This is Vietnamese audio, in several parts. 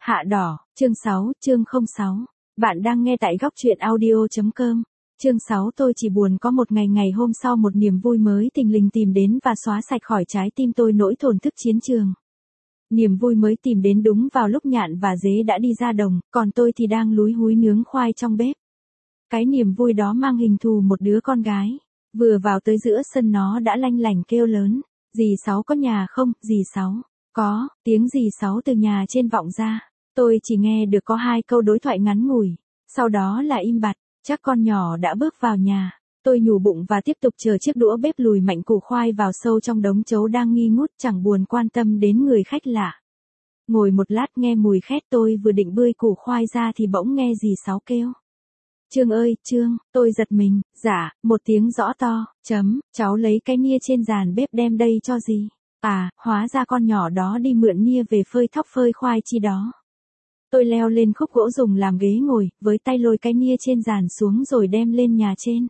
Hạ đỏ, chương 6, chương 06. Bạn đang nghe tại góc truyện audio.com. Chương 6 tôi chỉ buồn có một ngày ngày hôm sau một niềm vui mới thình lình tìm đến và xóa sạch khỏi trái tim tôi nỗi thổn thức chiến trường. Niềm vui mới tìm đến đúng vào lúc Nhạn và Dế đã đi ra đồng, còn tôi thì đang lúi húi nướng khoai trong bếp. Cái niềm vui đó mang hình thù một đứa con gái. Vừa vào tới giữa sân nó đã lanh lảnh kêu lớn. Dì Sáu có nhà không, dì Sáu? Có, tiếng dì Sáu từ nhà trên vọng ra. Tôi chỉ nghe được có 2 câu đối thoại ngắn ngủi. Sau đó là im bặt, chắc con nhỏ đã bước vào nhà. Tôi nhủ bụng và tiếp tục chờ chiếc đũa bếp lùi mạnh củ khoai vào sâu trong đống chấu đang nghi ngút chẳng buồn quan tâm đến người khách lạ. Ngồi một lát nghe mùi khét tôi vừa định bươi củ khoai ra thì bỗng nghe dì Sáu kêu. Trương ơi, Trương, tôi giật mình, dạ, một tiếng rõ to, cháu lấy cái nia trên giàn bếp đem đây cho gì? À, hóa ra con nhỏ đó đi mượn nia về phơi thóc phơi khoai chi đó. Tôi leo lên khúc gỗ dùng làm ghế ngồi, với tay lôi cái nia trên giàn xuống rồi đem lên nhà trên.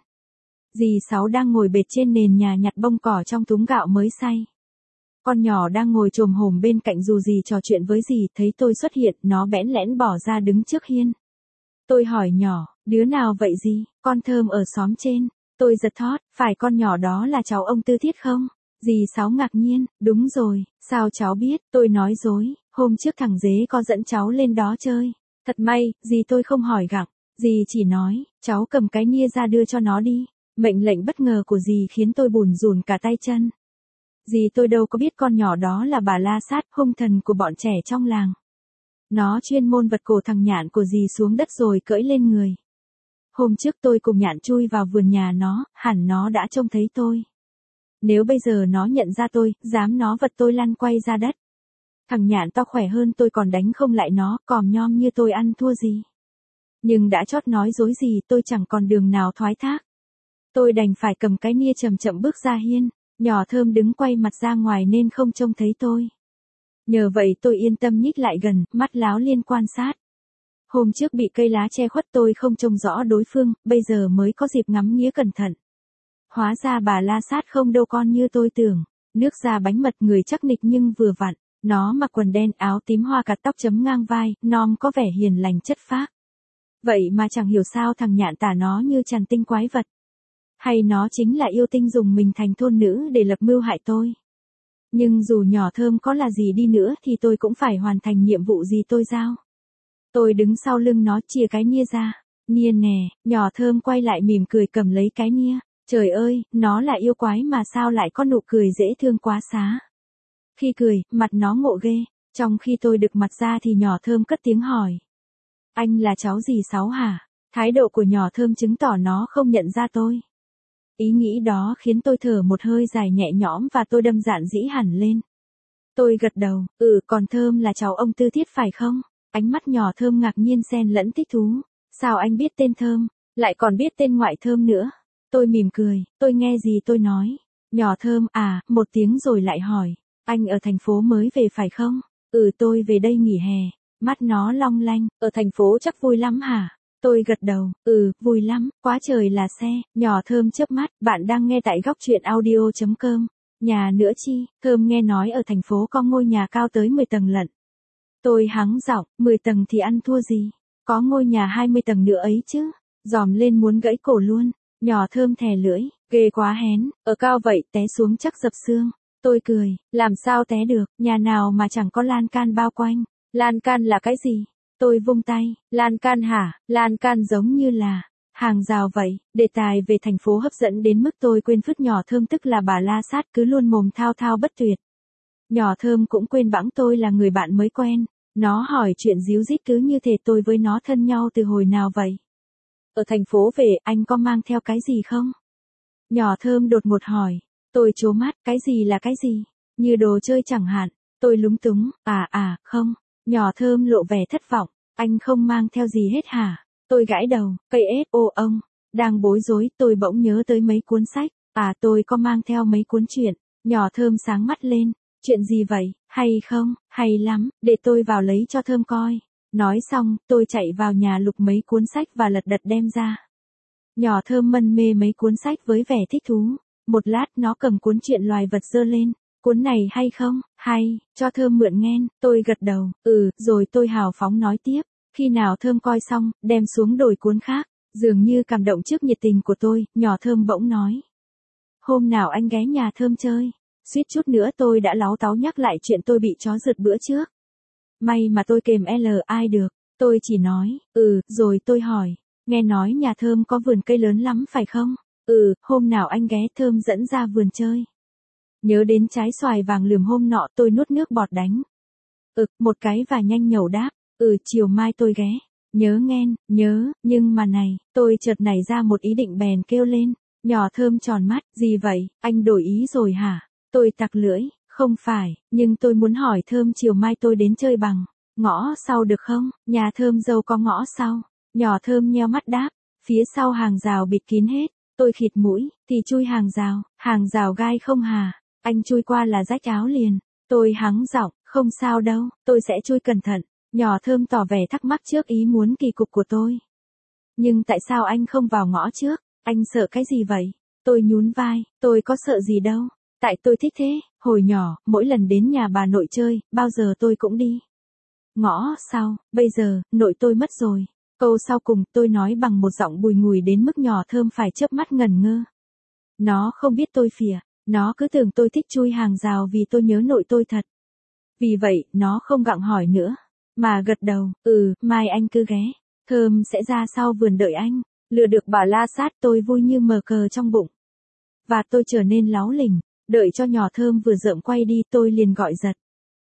Dì Sáu đang ngồi bệt trên nền nhà nhặt bông cỏ trong thúng gạo mới xay. Con nhỏ đang ngồi chồm hổm bên cạnh dù dì trò chuyện với dì, thấy tôi xuất hiện, nó bẽn lẽn bỏ ra đứng trước hiên. Tôi hỏi nhỏ, đứa nào vậy dì? Con Thơm ở xóm trên. Tôi giật thót, phải con nhỏ đó là cháu ông Tư Thiết không? Dì Sáu ngạc nhiên, đúng rồi, sao cháu biết? Tôi nói dối, hôm trước thằng Dế có dẫn cháu lên đó chơi. Thật may, dì tôi không hỏi gặng, dì chỉ nói, cháu cầm cái nia ra đưa cho nó đi. Mệnh lệnh bất ngờ của dì khiến tôi bủn rủn cả tay chân. Dì tôi đâu có biết con nhỏ đó là bà La Sát, hung thần của bọn trẻ trong làng. Nó chuyên môn vật cổ thằng Nhạn của dì xuống đất rồi cưỡi lên người. Hôm trước tôi cùng Nhạn chui vào vườn nhà nó, hẳn nó đã trông thấy tôi. Nếu bây giờ nó nhận ra tôi, dám nó vật tôi lăn quay ra đất. Thằng Nhạn to khỏe hơn tôi còn đánh không lại nó, còm nhom như tôi ăn thua gì. Nhưng đã chót nói dối gì tôi chẳng còn đường nào thoái thác. Tôi đành phải cầm cái nia chậm chậm bước ra hiên, nhỏ Thơm đứng quay mặt ra ngoài nên không trông thấy tôi. Nhờ vậy tôi yên tâm nhích lại gần, mắt láo liên quan sát. Hôm trước bị cây lá che khuất tôi không trông rõ đối phương, bây giờ mới có dịp ngắm nghía cẩn thận. Hóa ra bà La Sát không đâu con như tôi tưởng. Nước da bánh mật người chắc nịch nhưng vừa vặn. Nó mặc quần đen áo tím hoa cạt tóc chấm ngang vai, nom có vẻ hiền lành chất phác. Vậy mà chẳng hiểu sao thằng Nhạn tả nó như tràn tinh quái vật. Hay nó chính là yêu tinh dùng mình thành thôn nữ để lập mưu hại tôi. Nhưng dù nhỏ Thơm có là gì đi nữa thì tôi cũng phải hoàn thành nhiệm vụ gì tôi giao. Tôi đứng sau lưng nó chia cái nia ra. Nia nè, nhỏ Thơm quay lại mỉm cười cầm lấy cái nia. Trời ơi, nó là yêu quái mà sao lại có nụ cười dễ thương quá xá. Khi cười, mặt nó ngộ ghê. Trong khi tôi đực mặt ra thì nhỏ Thơm cất tiếng hỏi. Anh là cháu dì Sáu hả? Thái độ của nhỏ Thơm chứng tỏ nó không nhận ra tôi. Ý nghĩ đó khiến tôi thở một hơi dài nhẹ nhõm và tôi đâm dạn dĩ hẳn lên. Tôi gật đầu, còn Thơm là cháu ông Tư Thiết phải không? Ánh mắt nhỏ Thơm ngạc nhiên xen lẫn thích thú. Sao anh biết tên Thơm, lại còn biết tên ngoại Thơm nữa? Tôi mỉm cười, tôi nghe gì tôi nói. Nhỏ Thơm một tiếng rồi lại hỏi. Anh ở thành phố mới về phải không? Tôi về đây nghỉ hè. Mắt nó long lanh, ở thành phố chắc vui lắm hả? Tôi gật đầu, vui lắm, quá trời là xe. Nhỏ Thơm chớp mắt, bạn đang nghe tại góc truyện audio.com. Nhà nữa chi, Thơm nghe nói ở thành phố có ngôi nhà cao tới 10 tầng lận. Tôi hắng giọng, 10 tầng thì ăn thua gì? Có ngôi nhà 20 tầng nữa ấy chứ. Dòm lên muốn gãy cổ luôn. Nhỏ Thơm thè lưỡi, ghê quá hén, ở cao vậy té xuống chắc dập xương. Tôi cười, làm sao té được, nhà nào mà chẳng có lan can bao quanh. Lan can là cái gì? Tôi vung tay, lan can hả? Lan can giống như là hàng rào vậy. Đề tài về thành phố hấp dẫn đến mức tôi quên phứt nhỏ Thơm tức là bà La Sát cứ luôn mồm thao thao bất tuyệt. Nhỏ Thơm cũng quên bẵng tôi là người bạn mới quen. Nó hỏi chuyện díu dít cứ như thể tôi với nó thân nhau từ hồi nào vậy. Ở thành phố về anh có mang theo cái gì không? Nhỏ Thơm đột ngột hỏi. Tôi trố mắt, cái gì là cái gì? Như đồ chơi chẳng hạn. Tôi lúng túng, không. Nhỏ Thơm lộ vẻ thất vọng. Anh không mang theo gì hết hả? Tôi gãi đầu, cây ông. Đang bối rối tôi bỗng nhớ tới mấy cuốn sách. Tôi có mang theo mấy cuốn truyện. Nhỏ Thơm sáng mắt lên. Chuyện gì vậy, hay không? Hay lắm, để tôi vào lấy cho Thơm coi. Nói xong, tôi chạy vào nhà lục mấy cuốn sách và lật đật đem ra. Nhỏ Thơm mân mê mấy cuốn sách với vẻ thích thú. Một lát nó cầm cuốn truyện loài vật giơ lên. cuốn này hay không? Hay, cho Thơm mượn nghen, tôi gật đầu, rồi tôi hào phóng nói tiếp. Khi nào Thơm coi xong, đem xuống đổi cuốn khác, dường như cảm động trước nhiệt tình của tôi, nhỏ Thơm bỗng nói. Hôm nào anh ghé nhà Thơm chơi. Suýt chút nữa tôi đã láu táu nhắc lại chuyện tôi bị chó rượt bữa trước. May mà tôi kềm ai được, tôi chỉ nói, rồi tôi hỏi, nghe nói nhà Thơm có vườn cây lớn lắm phải không? Hôm nào anh ghé Thơm dẫn ra vườn chơi. Nhớ đến trái xoài vàng lườm hôm nọ tôi nuốt nước bọt đánh. Một cái và nhanh nhẩu đáp, chiều mai tôi ghé. Nhớ nghen, nhớ, nhưng mà này, tôi chợt nảy ra một ý định bèn kêu lên. Nhỏ Thơm tròn mắt, gì vậy, anh đổi ý rồi hả? Tôi tặc lưỡi, không phải, nhưng tôi muốn hỏi Thơm chiều mai tôi đến chơi bằng ngõ sau được không? Nhà Thơm dâu có ngõ sau. Nhỏ Thơm nheo mắt đáp, phía sau hàng rào bịt kín hết. Tôi khịt mũi, thì chui hàng rào gai không hà? Anh chui qua là rách áo liền. Tôi hắng giọng, không sao đâu, tôi sẽ chui cẩn thận. Nhỏ Thơm tỏ vẻ thắc mắc trước ý muốn kỳ cục của tôi. Nhưng tại sao anh không vào ngõ trước? Anh sợ cái gì vậy? Tôi nhún vai, tôi có sợ gì đâu. Tại tôi thích thế, hồi nhỏ, mỗi lần đến nhà bà nội chơi, bao giờ tôi cũng đi. Ngõ sau, bây giờ, nội tôi mất rồi. Câu sau cùng tôi nói bằng một giọng bùi ngùi đến mức nhỏ Thơm phải chớp mắt ngẩn ngơ. Nó không biết tôi phìa, nó cứ tưởng tôi thích chui hàng rào vì tôi nhớ nội tôi thật. Vì vậy, nó không gặng hỏi nữa, mà gật đầu, mai anh cứ ghé. Thơm sẽ ra sau vườn đợi anh. Lừa được bà la sát tôi vui như mờ cờ trong bụng. Và tôi trở nên láu lỉnh, đợi cho nhỏ Thơm vừa rợm quay đi tôi liền gọi giật.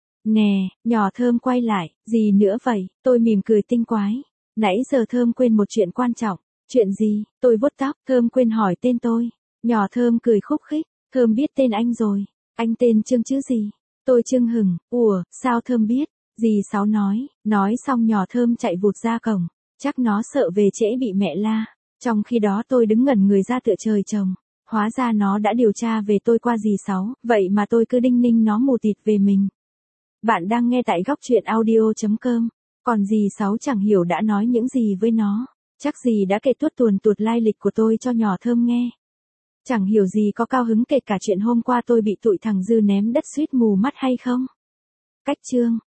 Nè, nhỏ Thơm quay lại, gì nữa vậy? Tôi mỉm cười tinh quái. Nãy giờ Thơm quên một chuyện quan trọng. Chuyện gì? Tôi vuốt tóc, Thơm quên hỏi tên tôi. Nhỏ Thơm cười khúc khích, Thơm biết tên anh rồi. Anh tên Trương chứ gì? Tôi chưng hửng, sao Thơm biết? Dì Sáu nói xong nhỏ Thơm chạy vụt ra cổng. Chắc nó sợ về trễ bị mẹ la. Trong khi đó tôi đứng ngẩn người ra tựa trời trồng. Hóa ra nó đã điều tra về tôi qua dì Sáu, vậy mà tôi cứ đinh ninh nó mù tịt về mình. Bạn đang nghe tại góc truyện audio.com. Còn dì Sáu chẳng hiểu đã nói những gì với nó. Chắc dì đã kể tuốt tuồn tuột lai lịch của tôi cho nhỏ Thơm nghe. Chẳng hiểu gì có cao hứng kể cả chuyện hôm qua tôi bị tụi thằng Dư ném đất suýt mù mắt hay không. Cách chương